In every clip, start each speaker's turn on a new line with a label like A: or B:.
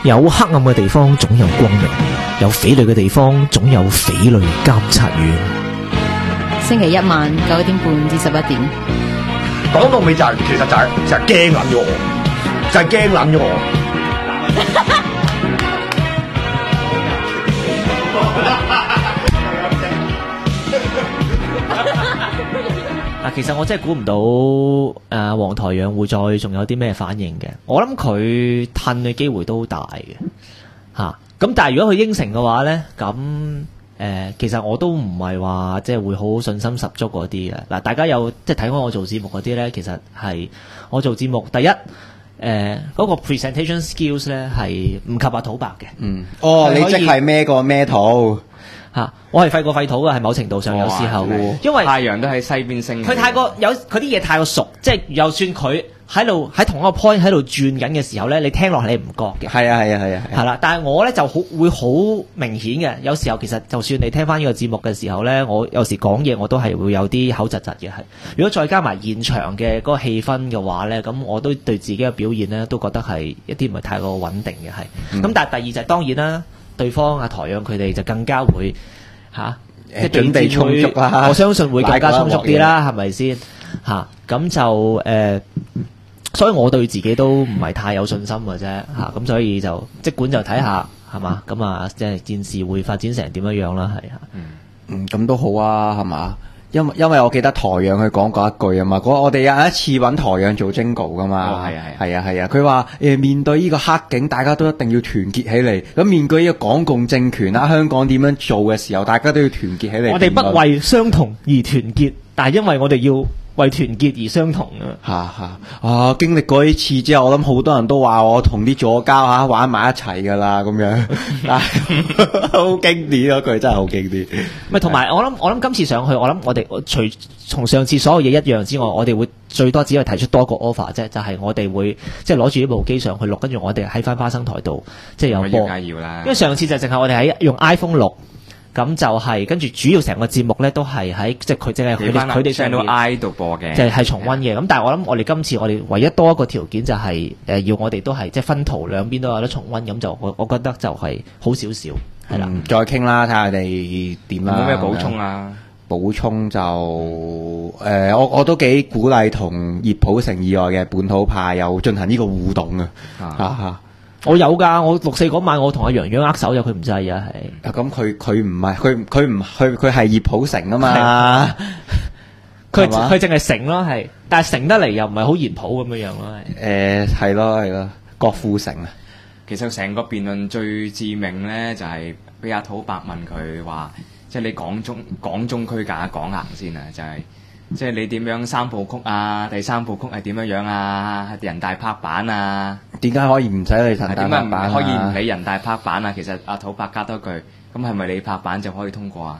A: 有黑暗嘅地方總有光明，有匪類嘅地方總有匪類監察院。
B: 星期一晚9點半至11點。
C: 講到尾就係、其實就係驚撚咗我，就係驚撚咗我。
A: 嗱，其實我真係估唔到黃台仰會再仲有啲咩反應嘅。我諗佢褪嘅機會都好大嘅嚇。咁但係如果佢應承嘅話咧，咁其實我都唔係話即係會好信心十足嗰啲嘅。嗱，大家有即係睇開我做節目嗰啲咧，其實係我做節目第一嗰個 presentation skills 咧係唔及阿土白嘅。
D: 你即係孭個孭肚。
A: 我係廢過廢土嘅，係某程度上有時候，因為
E: 太陽都喺西邊升。
A: 佢太過有佢啲嘢太過熟，即係就算佢喺同一個 point 喺度轉緊嘅時候咧，你聽落係你唔覺嘅。
D: 係啊。
A: 係啦，但係我咧就會好明顯嘅。有時候其實就算你聽翻呢個節目嘅時候咧，我有時講嘢我都係會有啲口窒窒嘅。係如果再加埋現場嘅嗰個氣氛嘅話咧，咁我都對自己嘅表現咧都覺得係一啲唔係太過穩定嘅係。咁但係第二就係當然啦。對方阿台仰佢哋就更加會即係
D: 準備充足啦，
A: 我相信會更加充足啲啦，係咪先咁就所以我對自己都唔係太有信心嘅啫咁所以就即管就睇下係嘛，咁啊即係件事會發展成點樣樣啦，係
D: 咁都好啊，係嘛？因為我記得台仰佢講過一句啊嘛，我哋有一次揾台仰做 jingle 噶嘛，係啊，佢話面對呢個黑警，大家都一定要團結起嚟。咁面對呢個港共政權啦，香港點樣做嘅時候，大家都要團結起嚟。
A: 我哋不為相同而團結，但係因為我哋要為團結而相同
D: 經歷過呢次之後，我諗好多人都話我同啲左膠玩埋一齊噶啦，咁樣好經典嗰句真係好經典。
A: 咪同埋我諗今次上去，我諗我哋除從上次所有嘢一樣之外，我哋會最多只係提出多個 offer 啫，就係我哋會即係攞住呢部機上去錄，跟住我哋喺翻花生台度即係有播。
E: 要啦，
A: 因為上次就淨係我哋喺用 iPhone 錄。咁就係跟住主要成個節目咧都係喺即係佢淨係佢哋上到
E: I 度播嘅，
A: 就係重溫嘅。咁但係我諗我哋今次我哋唯一多一個條件就係要我哋都係即係分途兩邊都有得重溫，咁就我覺得就係好少少係啦。
D: 再傾啦，睇下佢哋點啦。
E: 冇咩補充啊？
D: 補充就我都幾鼓勵同葉普成以外嘅本土派有進行呢個互動啊。
A: 我有㗎，我6·4嗰晚我同阿楊洋握手，佢唔制啊，係。
D: 咁佢唔係佢係葉普成啊嘛，
A: 佢淨係成咯，係，但係成得嚟又唔係好言普咁樣樣咯，係。
D: 係咯，郭富城啊。
E: 其實成個辯論最致命咧，就係俾阿土伯問佢話，即係你港中區隔港行先啊，就係。即係你點樣三部曲啊？第三部曲係點樣啊？人大拍板啊？
D: 點解可以唔使你人大拍板啊？
E: 點解可以唔理人大拍板啊？其實阿土伯加多句，咁係咪你拍板就可以通過啊？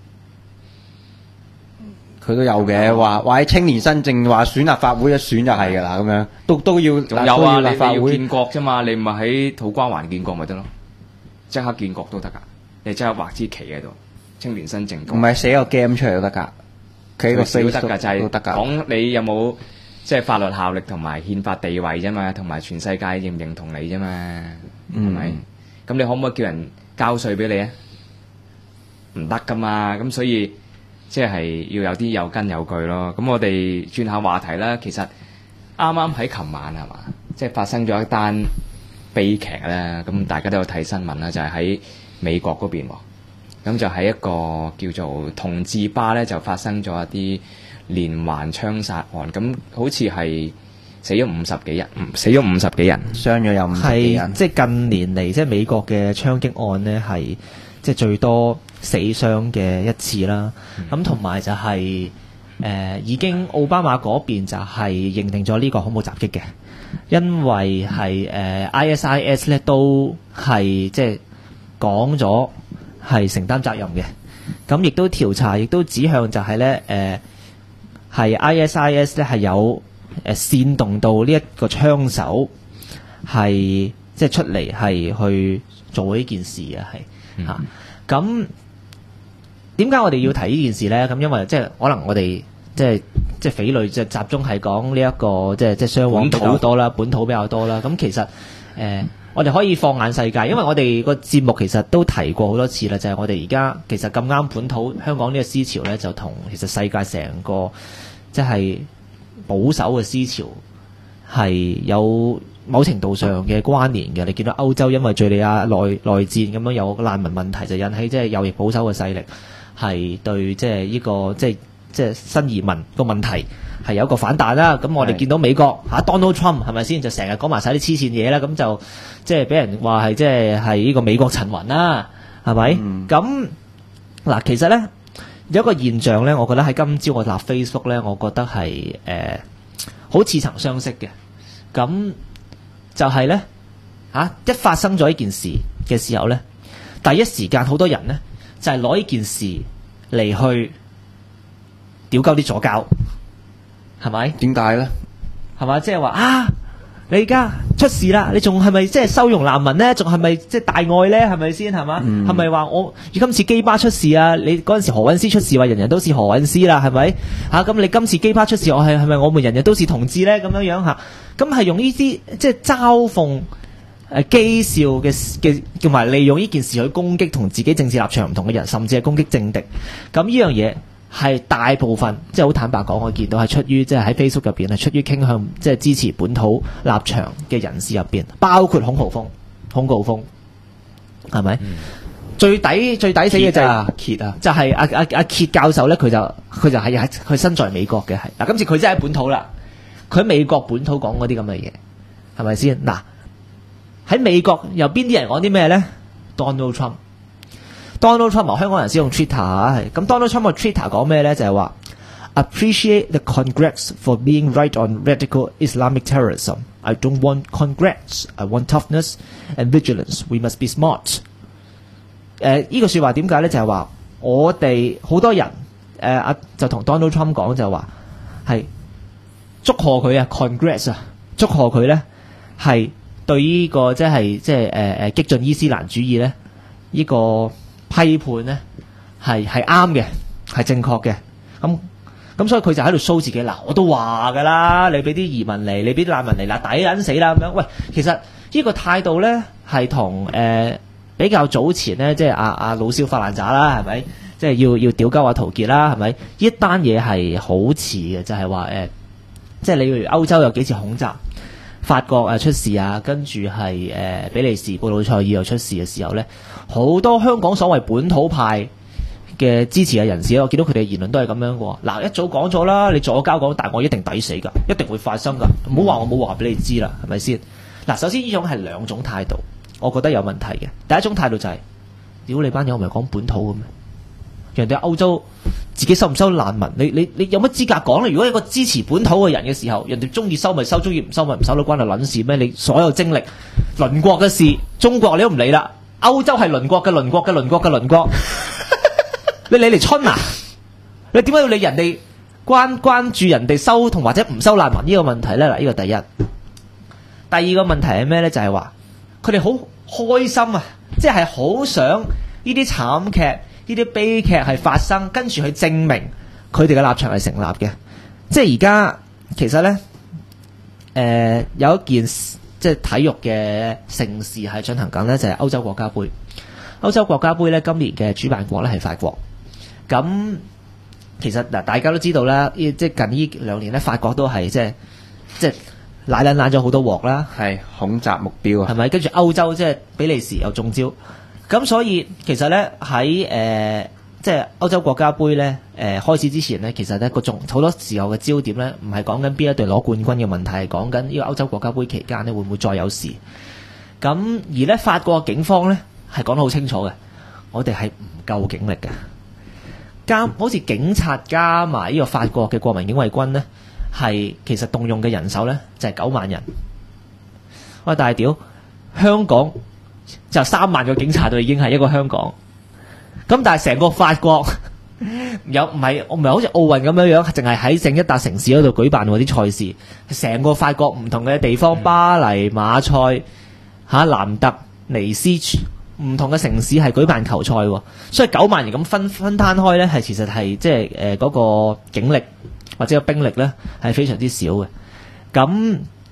D: 佢都有嘅，話喺青年新政話選立法會一選就係㗎啦，咁樣都要。
E: 仲有啊！立法會你要建國啫嘛，你唔係喺土瓜灣建國咪得咯？即刻建國都得㗎，你即刻畫支旗喺度，青年新政。
D: 唔係寫個 game 出嚟都得㗎。佢個
E: 都得㗎，就係講你有冇即係法律效力同埋憲法地位啫嘛，同埋全世界認唔認同你啫嘛，係咪？咁你可唔可以叫人交稅俾你啊？唔得㗎嘛，咁所以即係要有啲有根有據咯。咁我哋轉下話題啦。其實啱啱喺琴晚係嘛，即係發生咗一單悲劇啦。咁大家都有睇新聞啦，就係喺美國嗰邊喎。咁就喺一個叫做同志吧咧，就發生咗一啲連環槍殺案。咁好似係死咗50幾人，傷咗有50幾人。
A: 即係近年嚟，即係美國嘅槍擊案呢，係即係最多死傷嘅一次啦。咁同埋就係已經奧巴馬嗰邊就係認定咗呢個恐怖襲擊嘅，因為係ISIS 咧都係即係講咗。係承擔責任嘅，咁亦都調查，亦都指向就係咧，係 ISIS 咧係有煽動到呢一個槍手係即係出嚟係去做呢件事啊，係嚇。咁點解我哋要提呢件事咧？咁因為即係可能我哋即係匪類即係集中係講呢一個即係雙簧比較多啦，本土比較多啦。咁其實我哋可以放眼世界，因為我哋個節目其實都提過好多次啦，就係我哋而家其實咁啱本土香港呢個思潮咧，就同其實世界成個即係保守嘅思潮係有某程度上嘅關聯嘅。你見到歐洲因為敍利亞內戰咁樣有個難民問題，就引起即係右翼保守嘅勢力係對即係呢個即係新移民個問題係有一個反彈啦。咁我哋見到美國Donald Trump 係咪先，就成日講埋晒啲黐線嘢啦，咁就即係俾人話係即係呢個美國陳雲啦，係咪？咁嗱，其實咧有一個現象咧，我覺得喺今朝我立 Facebook 咧，我覺得係好似曾相識嘅。咁就係咧一發生咗呢件事嘅時候咧，第一時間好多人咧就係攞呢件事嚟去屌鳩啲左膠，係咪？
D: 點解咧？
A: 係嘛？即係話你而家出事啦，你仲係咪即係收容難民咧？仲係咪即係大愛咧？係咪先？係嘛？係咪話我今次基巴出事啊？你嗰陣時何韻詩出事話人人都是何韻詩啦，係咪？咁你今次基巴出事，係咪我們人人都是同志咧？咁樣嚇，咁係用呢啲即係嘲諷譏笑嘅，同埋利用呢件事去攻擊同自己政治立場唔同嘅人，甚至係攻擊政敵。咁呢樣嘢係大部分即係好坦白講，我見到係出於即係喺 Facebook 入邊係出於傾向即係支持本土立場嘅人士入邊，包括孔誥烽係咪？最抵死嘅就係揭就係阿揭教授咧，佢就係佢身在美國嘅，係嗱，今次佢真係喺本土啦，佢喺美國本土講嗰啲咁嘅嘢，係咪先？嗱，喺美國有邊啲人講啲咩咧？Donald Trump 香港人使用 Twitter 係咁 Donald Trump 嘅 Twitter 講咩咧？就係話 Appreciate the Congress for being right on radical Islamic terrorism. I don't want Congress. I want toughness and vigilance. We must be smart. 呢個説話點解咧？就係話我哋好多人就同 Donald Trump 講就話係祝賀佢Congress 祝賀佢咧係對呢個即係激進伊斯蘭主義咧呢個批判咧係啱嘅，係正確嘅。咁所以佢就喺度 show 自己嗱，我都話㗎啦，你俾啲移民嚟，你俾啲難民嚟嗱，抵撚死啦咁樣。喂，其實呢個態度咧係同比較早前咧，即係阿老蕭發爛渣啦，係咪？即係要屌鳩阿陶傑啦，係咪？呢單嘢係好似嘅，就係話即係例如歐洲有幾次恐襲，法國出事啊，跟住係比利時布魯塞爾又出事嘅時候咧，好多香港所謂本土派嘅支持嘅人士，我見到佢哋嘅言論都係咁樣嘅。嗱，一早講咗啦，你左膠講大愛一定抵死㗎，一定會發生㗎，唔好話我冇話俾你知啦，係咪先？嗱，首先呢種係兩種態度，我覺得有問題嘅。第一種態度就係屌你班友，唔係講本土嘅咩？人哋歐洲自己收唔收難民，你有乜資格講咧？如果一個支持本土嘅人嘅時候，人哋中意收咪收，中意唔收咪唔收，都關你撚事咩？你所有精力鄰國嘅事，中國你都唔理啦，歐洲係鄰國嘅鄰國嘅鄰國嘅鄰國，你理嚟春啊？你點解要理人哋關注人哋收同或者唔收難民呢個問題咧？嗱，呢個第一。第二個問題係咩咧？就係話佢哋好開心啊，即係好想呢啲慘劇、呢啲悲劇係發生，跟住去證明佢哋嘅立場係成立嘅。即係而家其實咧，有一件即係體育嘅盛事係進行緊咧，就係歐洲國家杯。歐洲國家杯咧，今年嘅主辦國咧係法國。咁其實嗱，大家都知道啦，即係近呢2年咧，法國都係即係攋咗好多鑊啦，
D: 係恐襲目標啊，
A: 係咪？跟住歐洲即係比利時又中招，咁所以其實咧喺即係歐洲國家杯咧開始之前咧，其實咧好多時候嘅焦點咧，唔係講緊邊一隊攞冠軍嘅問題，係講緊呢個歐洲國家杯期間咧會唔會再有事。咁而咧法國警方咧係講得好清楚嘅，我哋係唔夠警力嘅，好似警察加埋呢個法國嘅國民警衛軍咧。係其實動用嘅人手咧就係9萬人，喂，但係屌香港就3萬個警察就已經係一個香港，咁但係成個法國唔係好似奧運咁樣，淨係喺正一笪城市嗰度舉辦嗰啲賽事，成個法國唔同嘅地方，巴黎、馬賽、南特、尼斯，唔同嘅城市係舉辦球賽，所以9萬人咁分攤開咧，係其實係即係嗰個警力或者個兵力咧係非常之少嘅。咁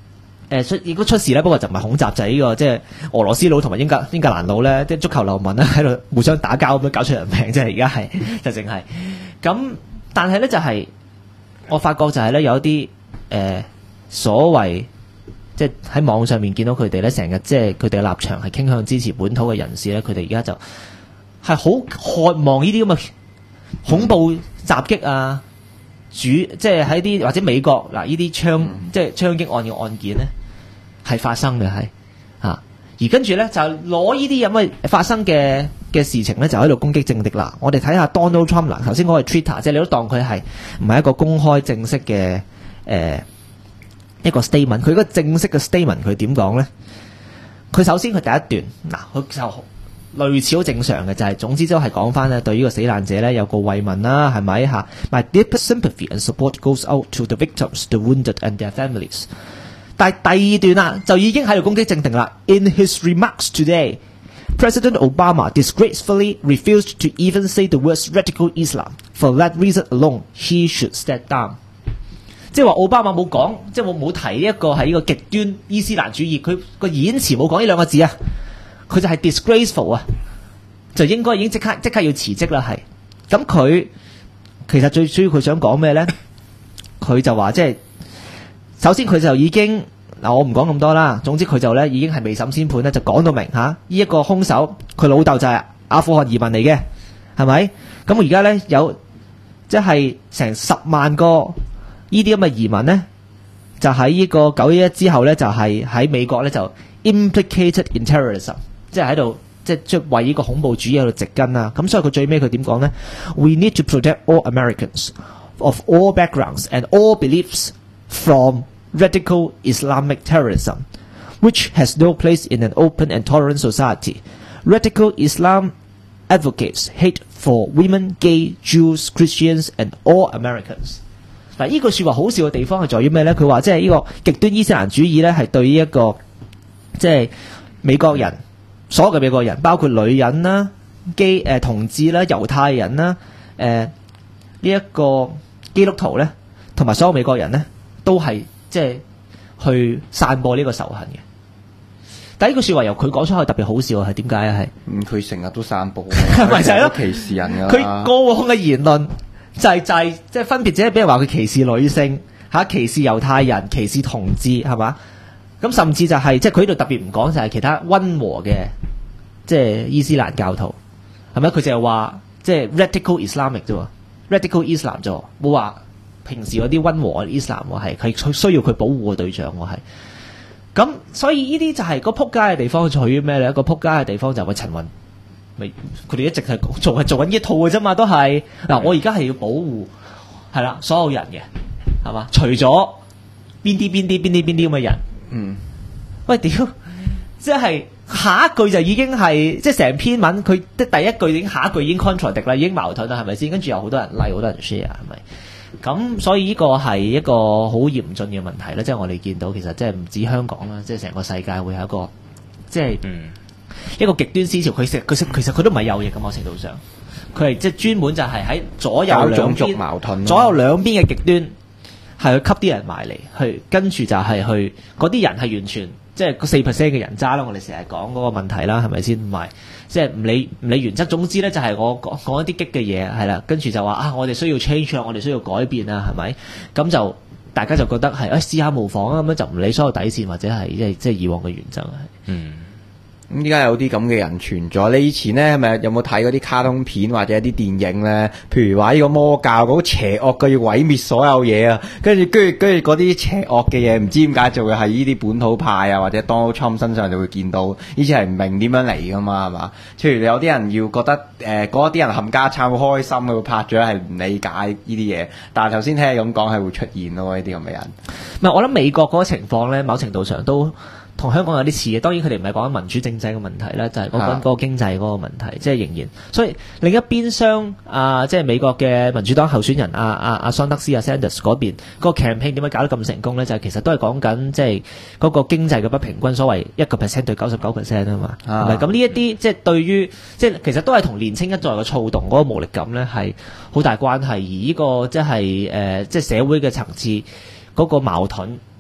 A: 應該出事咧，不過就唔係恐襲，就係呢個即係俄羅斯佬同埋英格蘭佬咧，即係足球流氓咧喺度互相打交咁樣搞出人命，即係而家係就淨係咁。但係咧就係我發覺就係咧有一啲所謂即係喺網上面見到佢哋咧成日即係佢哋嘅立場係傾向支持本土嘅人士咧，佢哋而家就係好渴望呢啲咁嘅恐怖襲擊啊！即係喺啲或者美國嗱呢啲即係槍擊案嘅案件咧係發生嘅係而跟住咧就攞呢啲咁嘅發生嘅事情咧就喺度攻擊政敵啦。我哋睇下 Donald Trump 啦，頭先嗰個 Twitter 即係你都當佢係唔係一個公開正式嘅一個 statement？ 佢嗰個正式嘅 statement 佢點講咧？佢首先佢第一段佢就類似好正常嘅，就係總之都係講翻咧對呢個死難者咧有個慰問啦，係咪嚇 ？My deepest sympathy and support goes out to the victims, the wounded and their families。但係第二段啦，就已經喺度攻擊政敵啦。In his remarks today, President Obama disgracefully refused to even say the words radical Islam. For that reason alone, he should step down。即係話奧巴馬冇講，即係冇提呢一個係呢個極端伊斯蘭主義，佢個演詞冇講呢兩個字啊。佢就係 disgraceful 啊，就應該已經即刻要辭職啦。係咁，佢其實最主要佢想講咩咧？佢就話即係首先佢就已經我唔講咁多啦。總之佢就咧已經係未審先判咧，就講到明呢一個兇手佢老豆就係阿富汗移民嚟嘅，係咪？咁我而家咧有即係成10萬個呢啲咁嘅移民咧，就喺呢個911之後咧，就係喺美國咧就 implicated in terrorism。即係喺度，即係為呢個恐怖主義喺度植根啊！咁所以佢最尾佢點講呢？ We need to protect all Americans of all backgrounds and all beliefs from radical Islamic terrorism, which has no place in an open and tolerant society. Radical Islam advocates hate for women, gay, Jews, Christians and all Americans。嗱，呢句説話好笑嘅地方係在於咩呢？佢話即係呢個極端伊斯蘭主義呢，係對呢一個即係美國人。所有嘅美國人，包括女人啦、同志啦、猶太人啦、呢一個基督徒咧，同埋所有美國人咧，都係即係去散播呢個仇恨嘅。但係呢句説話由佢講出去特別好笑，係點解啊？係
D: 佢成日都散播，
A: 咪就係咯，
D: 歧視人㗎。
A: 佢過往嘅言論就係即係分別，只係俾人話佢歧視女性歧視猶太人、歧視同志係嘛？咁甚至就係即係佢呢度特別唔講，就係其他溫和嘅即係伊斯蘭教徒係咪？佢就係話即係 radical Islamic 啫喎 ，radical Islam 啫喎，冇話平時嗰啲溫和嘅 Islam 喎，係需要佢保護嘅對象喎，係。咁所以呢啲就係個撲街嘅地方，在於咩咧？個撲街嘅地方就係陳雲，咪佢哋一直係做緊呢一套嘅啫嘛，都係嗱，我而家係要保護係啦所有人嘅係嘛，除咗邊啲咁嘅人。喂屌！即係下一句就已經係即係成篇文，佢即係第一句已經下一句已經 contradict 啦，已經矛盾啦，係咪先？跟住有好多人 like， 好多人 share， 係咪？咁所以呢個係一個好嚴峻嘅問題啦。即係我哋見到其實即係唔止香港啦，即係成個世界會有一個即係一個極端思潮。其實佢都唔係右翼嘅某程度上，佢係即係專門就係喺左右兩邊
D: 矛盾，
A: 左右兩邊嘅極端。係去吸啲人埋嚟，去跟住就係去嗰啲人係完全即係個4% 嘅人渣啦。我哋成日講嗰個問題啦，係咪先？唔係即係唔理原則。總之咧就係我講一啲激嘅嘢係啦，跟住就話我哋需要 change， 我哋需要改變啊，係咪？咁就大家就覺得係試下模仿啊，咁樣就唔理所有底線或者係即係以往嘅原則係。
D: 咁依家有啲咁嘅人存在。你以前咧係咪有冇睇嗰啲卡通片或者一啲電影咧？譬如話呢個魔教嗰個邪惡嘅要毀滅所有嘢啊，跟住嗰啲邪惡嘅嘢唔知點解就會喺呢啲本土派啊或者 Donald Trump 身上就會見到，以前係唔明點樣嚟噶嘛，係嘛？譬如有啲人要覺得嗰啲人冚家鏟好開心，佢會拍咗係唔理解呢啲嘢。但係頭先聽你咁講係會出現咯，呢啲咁嘅人。
A: 唔係我諗美國嗰個情況咧，某程度上都同香港有啲似嘅，當然佢哋唔係講緊民主政制嘅問題啦，就係講緊嗰個經濟嗰個問題，即係仍然。所以另一邊廂即係美國嘅民主黨候選人阿桑德斯Sanders 嗰邊嗰個 campaign 點解搞得咁成功咧？就係其實都係講緊即係嗰個經濟嘅不平均，所謂1% 對99%啊嘛，係咪？咁呢一啲即係對於即係其實都係同年青一代嘅躁動嗰個無力感咧係好大關係，而呢個即係即係社會嘅層次嗰個矛盾。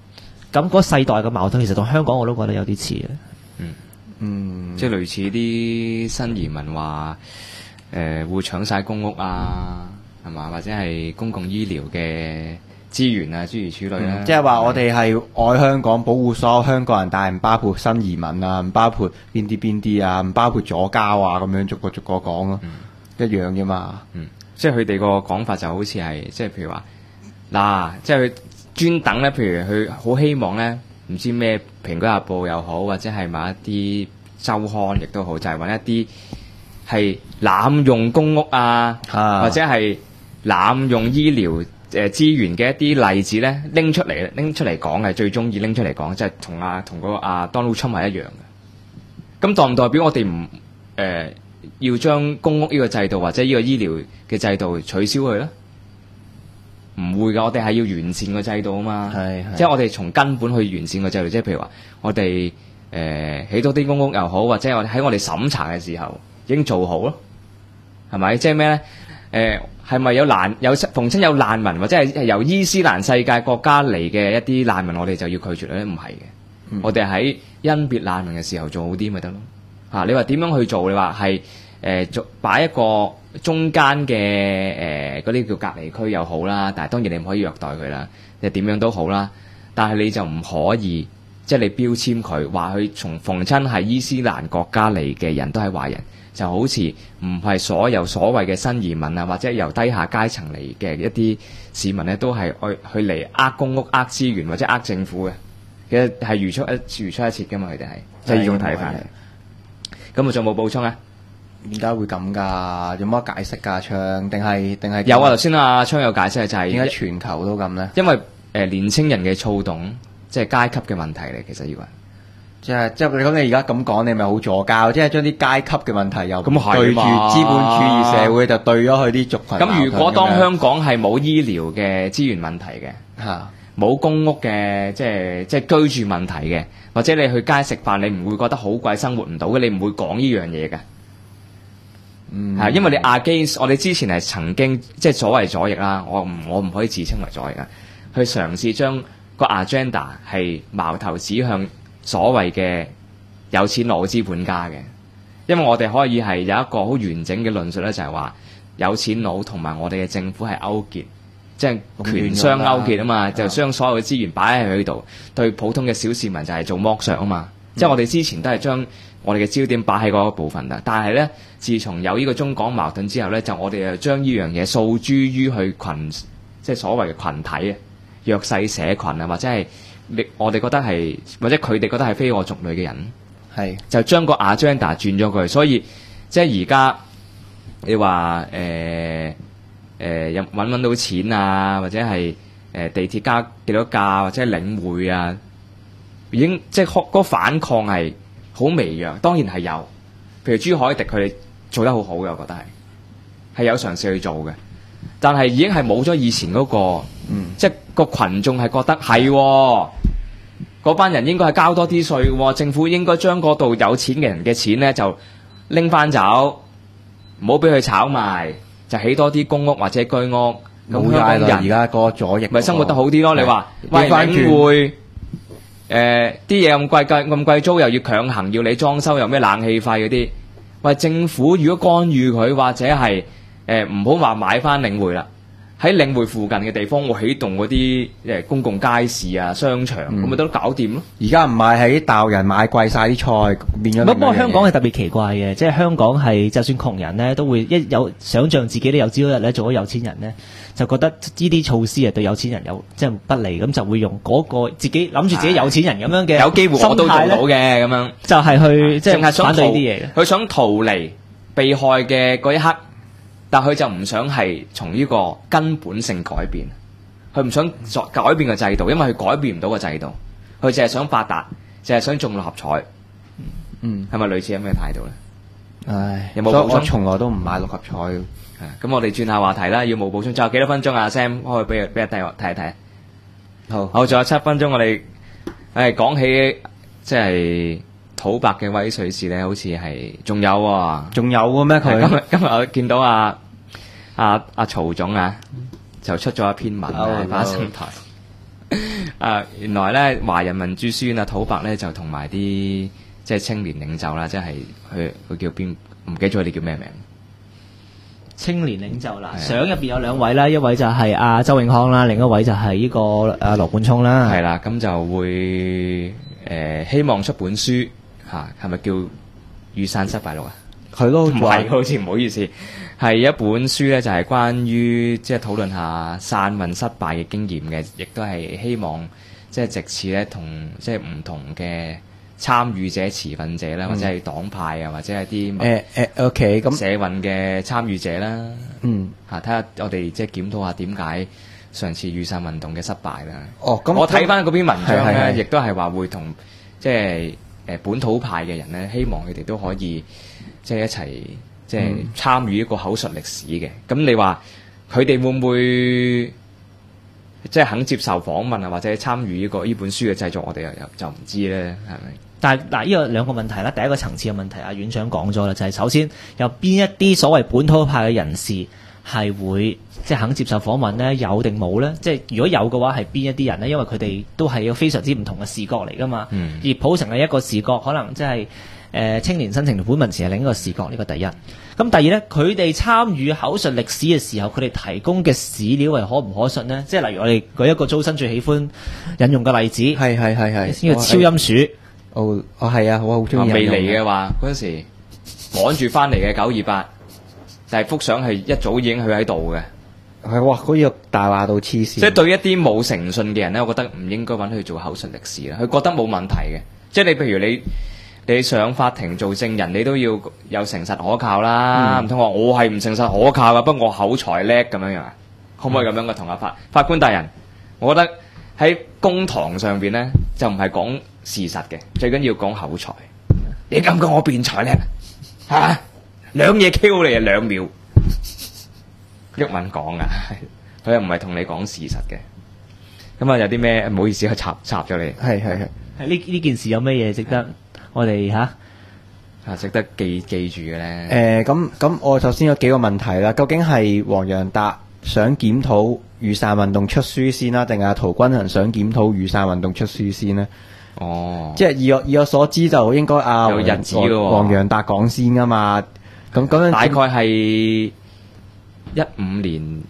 A: 咁嗰世代嘅矛盾其實同香港我都覺得有啲似嘅。
E: 即係類似啲新移民話會搶晒公屋啊，係嘛？或者係公共醫療嘅資源啊，諸如此類啦。
D: 即係話我哋係愛香港，保護所有香港人，但係唔包括新移民啊，唔包括邊啲啊，唔包括左膠啊，咁樣逐個講咯，一樣啫嘛。
E: 即係佢哋個講法就好似係，即係譬如話嗱，即係佢專等咧，譬如佢好希望咧，唔知咩蘋果日報又好，或者係某一啲週刊亦都好，就係揾一啲係濫用公屋啊，或者係濫用醫療資源嘅一啲例子咧，拎出嚟講係最中意拎出嚟講，即係同嗰個Donald Trump 係一樣嘅。咁代唔代表我哋唔要將公屋呢個制度或者呢個醫療嘅制度取消佢咧？唔會㗎，我哋係要完善個制度啊嘛。即係我哋從根本去完善個制度，即係譬如話我哋起多啲公屋又好，或者我哋喺我哋審查嘅時候已經做好咯，係咪？即係咩咧？係咪逢親有難民或者係由伊斯蘭世界國家嚟嘅一啲難民，我哋就要拒絕咧？唔係嘅，我哋喺甄別難民嘅時候做好啲咪得咯。你話點樣去做？你話係擺一個中間嘅嗰啲叫隔離區又好啦，但係當然你唔可以虐待佢啦，你點樣都好啦。但係你就唔可以即係你標籤佢話佢從逢親係伊斯蘭國家嚟嘅人都係壞人，就好似唔係所有所謂嘅新移民啊，或者由低下階層嚟嘅一啲市民咧，都係去嚟公屋、資源或者政府嘅。其實係如出一轍㗎嘛，佢哋係即係呢種睇法。咁我仲有冇補充啊？
D: 點解會咁㗎？有乜解釋㗎？昌定係
E: 有啊！頭先阿昌有解釋就係
D: 點解全球都咁咧？
E: 因為年青人嘅躁動，即係階級嘅問題嚟。其實呢個
D: 即係你而家咁講，你咪好左膠，即係將啲階級嘅問題又對住資本主義社會就對咗去啲族群。
E: 咁如果當香港係冇醫療嘅資源問題嘅，冇公屋嘅即係居住問題嘅，或者你去街食飯，你唔會覺得好貴，生活唔到嘅，你唔會講呢樣嘢嘅。因為你我哋之前係曾經即係所謂左翼啦，我唔可以自稱為左翼啊，去嘗試將個 agenda 係矛頭指向所謂嘅有錢佬資本家嘅，因為我哋可以係有一個好完整嘅論述咧，就係話有錢佬同埋我哋嘅政府係勾結，即係權商勾結啊嘛，就將所有嘅資源擺喺佢度，對普通嘅小市民就係做剝削啊嘛。即係我哋之前都係將我哋嘅焦點擺喺嗰個部分啦，但係咧，自從有呢個中港矛盾之後咧，就我哋就將呢樣嘢訴諸於去即係所謂嘅群體啊、弱勢社群啊，或者係我哋覺得係，或者佢哋覺得係非我族類嘅人，就將個 agenda 轉咗佢，所以即係而家你話揾到錢啊，或者係地鐵加幾多價，或者係領匯啊，已經即係嗰個反抗係好微弱，當然係有，譬如朱凱廸佢哋做得好好嘅，我覺得係有嘗試去做嘅，但係已經係冇咗以前嗰個，即係個群眾係覺得係嗰班人應該係交多啲稅喎，政府應該將嗰度有錢嘅人嘅錢咧就拎翻走，唔好俾佢炒賣，就起多啲公屋或者居屋。咁香港人而
D: 家個左翼
E: 咪生活得好啲咯？你話喂領匯啲嘢咁貴租，又要強行要你裝修，又咩冷氣費嗰啲？喂，政府如果干預佢，或者係唔好話買翻領匯啦，喺領匯附近嘅地方，我起動嗰啲公共街市啊、商場，咁咪都搞掂咯。
D: 而家唔係喺大陸人買貴晒啲菜，變咗。
A: 不過香港係特別奇怪嘅，即係香港係就算窮人咧，都會一有想像自己都有朝一日咧做咗有錢人咧，就覺得呢啲措施係對有錢人即係不利，咁就會用嗰個自己諗住自己有錢人咁樣嘅
E: 有機會我都做到嘅咁樣，
A: 就係去即係反對呢啲嘢嘅。
E: 佢想逃離被害嘅嗰一刻。但佢就唔想係從呢個根本性改變，佢唔想改變個制度，因為佢改變唔到個制度，佢淨係想發達，淨係想中六合彩，係咪類似咁嘅態度咧？
D: 唉，
E: 有冇補充？
D: 我從來都唔買六合彩。
E: 咁我哋轉下話題啦，要冇補充？仲有幾多分鐘啊 ？Sam 可以俾我睇一睇。好，仲有7分鐘，我哋講起即係土白嘅威水士咧，好似係仲有
D: 嘅咩？佢
E: 今日我見到阿曹總啊，就出咗一篇文擺上台。 原來咧華人民主書院土伯咧就同埋啲即係青年領袖啦，即係佢叫邊？唔記得咗你叫咩名？
A: 青年領袖啦，相入邊有兩位啦，一位就係阿周永康啦，另一位就係呢個阿羅冠聰啦。
E: 係啦，咁就會希望出本書嚇，係咪叫《雨傘失敗錄》啊？
D: 係咯，
E: 唔係，好似唔好意思，係一本書咧，就係關於即係討論下傘運失敗嘅經驗嘅，亦都係希望即係藉此咧同即係唔同嘅參與者、持份者啦，或者係黨派啊，或者係啲
D: OK 咁
E: 社運嘅參與者啦，睇下我哋即係檢討下點解上次雨傘運動嘅失敗啦。
D: 咁
E: 我睇翻嗰篇文章咧，
D: 係
E: 亦都係話會同即係本土派嘅人咧，希望佢哋都可以即係一齊即係參與一個口述歷史嘅。咁你話佢哋會唔會即係肯接受訪問啊，或者參與呢本書嘅製作？我哋又就唔知咧，係咪？
A: 但係嗱，呢個兩個問題啦。第一個層次嘅問題，阿院長講咗啦，就係首先有邊一啲所謂本土派嘅人士係會即係肯接受訪問呢？有定冇呢？即係如果有嘅話，係邊一啲人呢？因為佢哋都係有非常之唔同嘅視角嚟噶嘛。而普成係一個視角，可能即係青年新城同本文前係另一個視角，呢個第一。咁第二呢，佢哋參與口述歷史嘅時候，佢哋提供嘅史料係可唔可信呢？即係例如我哋舉一個周生最喜歡引用嘅例子，
D: 係
A: 呢個超音鼠。
D: 係啊，我好中意。
E: 未嚟嘅話，嗰陣時趕住翻嚟嘅928，但係幅相係一早已經佢喺度嘅。
D: 係哇，嗰個大話到黐線。
E: 即係對一啲冇誠信嘅人咧，我覺得唔應該揾佢做口述歷史啦。佢覺得冇問題嘅，即係你譬如你上法庭做證人，你都要有誠實可靠啦。唔通話我係唔誠實可靠噶，不過我口才叻咁樣樣啊？可唔可以咁樣嘅同阿法官大人？我覺得喺公堂上邊咧，就唔係講事實嘅，最緊要講口才。你感覺我辯才叻嚇？兩嘢 Q 你啊，2秒。毓民講啊，佢又唔係同你講事實嘅。咁啊，有啲咩唔好意思，我插咗你。
D: 係。
A: 呢件事有咩嘢值得我哋
E: 值得記住嘅咧？
D: 咁我首先有幾個問題啦。究竟係黃洋達想檢討雨傘運動出書先啦，定係陶君行想檢討雨傘運動出書先呢？即係以我所知就應該
E: 有日子嘅
D: 黃洋達講先噶嘛。咁樣
E: 大概係15年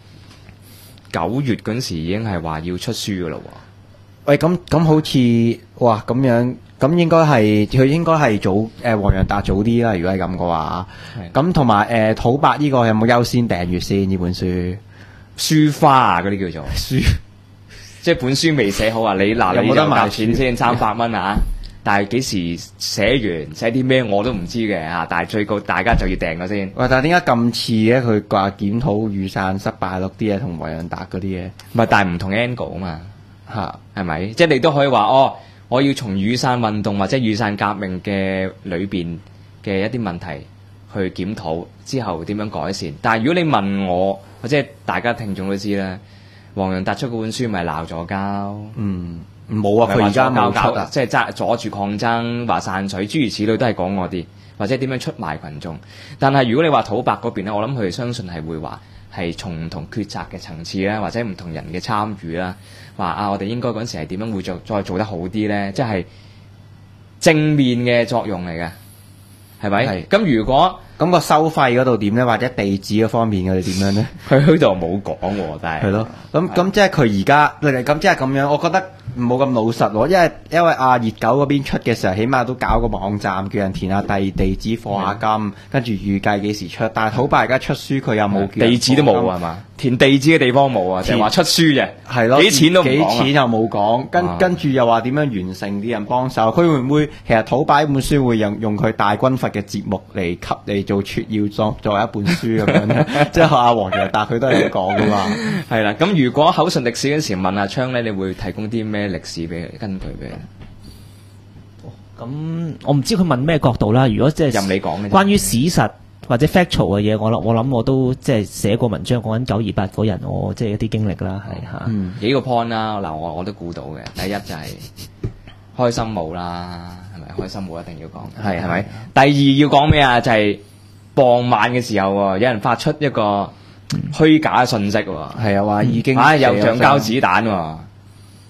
E: 9月嗰陣時已經係話要出書嘅咯喎。
D: 喂，咁好似哇咁樣，咁應該係佢應該係黃洋達早啲啦。如果係咁嘅話，咁同埋土伯呢個有冇優先訂閱先呢本書？
E: 書花啊，嗰啲叫做書，即係本書未寫好啊！你就夾錢先300蚊啊！但係幾時寫完寫啲咩我都唔知嘅嚇，但係最高大家就要訂咗先。
D: 喂，但係點解咁似嘅？佢話檢討雨傘失敗錄啲嘢同黃洋達嗰啲嘢，
E: 唔係，但係唔同 angle 啊嘛嚇，係咪？即係你都可以話我要從雨傘運動或者雨傘革命嘅裏邊嘅一啲問題去檢討之後點樣改善。但係如果你問我，或者大家聽眾都知啦，黃洋達出嗰本書咪鬧咗交，
D: 冇啊，佢而家冇出啊，
E: 即係阻住抗爭，話散水，諸如此類都係講我啲，或者點樣出賣群眾。但係如果你話土伯嗰邊咧，我諗佢哋相信係會話係從唔同決策嘅層次啦，或者唔同人嘅參與啦，話我哋應該嗰陣時係點樣會再做得好啲咧？即係正面嘅作用嚟嘅，係咪？係。咁如果
D: 咁個收費嗰度點咧，或者地址嗰方面佢哋點樣咧？
E: 佢呢度冇講喎，但係。係咯。
D: 咁即係佢而家，咁即係咁樣，我覺得冇咁老實喎，因為熱狗嗰邊出嘅時候，起碼都搞個網站，叫人填下地址、課下金，跟住預計幾時出。但係土伯而家出書，佢又冇
E: 地址都冇係嘛？填地址嘅地方冇啊，就係話出書啫。
D: 係咯，
E: 幾錢都唔講。
D: 幾錢又冇講，跟住又話點樣完成啲人幫手。佢會唔會其實土伯呢本書會用佢大軍閥嘅節目嚟做撮要作為一本書咁樣咧？即係阿黃洋達佢都係咁講噶嘛。
E: 係啦，咁如果口述歷史嗰時問阿昌咧，你會提供啲咩歷史俾佢根據俾佢？
A: 咁我唔知佢問咩角度啦。如果即係
E: 任你講嘅，關
A: 於史實或者 factual 嘅嘢，我諗我都即係寫過文章講緊928嗰人，我即係一啲經歷啦，係嚇。
E: 幾個 point 啦，嗱我都估到嘅。第一就係開心舞啦，係咪？開心舞一定要講，係咪？第二要講咩啊？就係傍晚嘅時候，有人發出一個虛假嘅信息，係
D: 啊，話已經
E: 有橡膠子彈喎。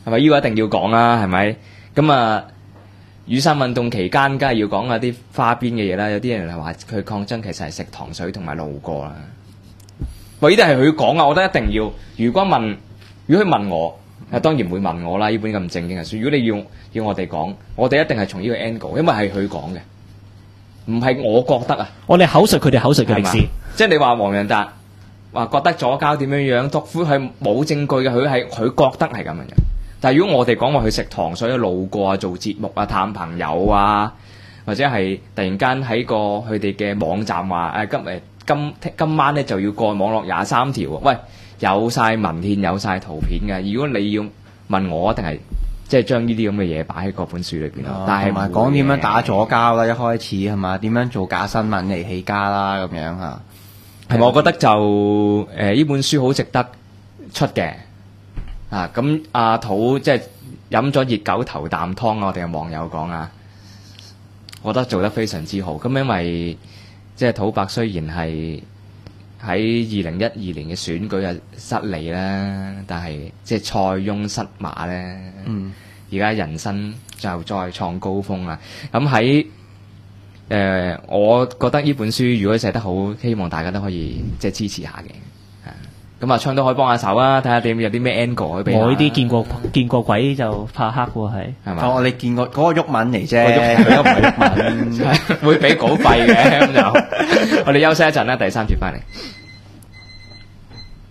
E: 係咪？呢個一定要講啦，係咪？咁啊，雨傘運動期間，梗係要講下啲花邊嘅嘢啦。有啲人係話佢抗爭其實係食糖水同埋路過啦。喂，呢啲係佢講啊，我覺得一定要。如果佢問我，當然唔會問我啦。呢本咁正經嘅書，如果你要我哋講，我哋一定係從呢個 angle，因為係佢講嘅，唔係我覺得啊。
A: 我哋口述佢哋口述嘅歷史，
E: 即係你話黃洋達話覺得左膠點樣樣，督夫係冇證據嘅，佢覺得係咁樣樣。但係如果我哋講話佢食糖水路過啊、做節目啊、探朋友啊，或者係突然間喺佢哋嘅網站話今晚咧就要過網絡23條，喂，有晒文獻有晒圖片嘅。如果你要問我，一定係即係將呢啲咁嘅嘢擺喺嗰本書裏邊咯。但係
D: 同埋講點樣打左膠啦，一開始係嘛？點樣做假新聞嚟起家啦咁樣嚇。
E: 係咪？我覺得就呢本書好值得出嘅。咁阿土即係飲咗熱狗頭啖湯啊！我哋嘅網友講啊，我覺得做得非常之好。咁因為即係土伯雖然係喺2012年嘅選舉啊失利啦，但係即係塞翁失馬咧，而家人生就再創高峰啦。咁喺我覺得呢本書如果寫得好，希望大家都可以即係支持下嘅。咁啊，昌都可以幫下手啊，睇下點有啲咩 angle 可以俾。我
A: 呢啲見過鬼就怕黑喎，係
E: 嘛？
D: 我哋見過嗰個鬱文嚟啫，佢都唔係鬱文，
E: 會俾稿費嘅咁就。我哋休息一陣啦，第3節翻嚟。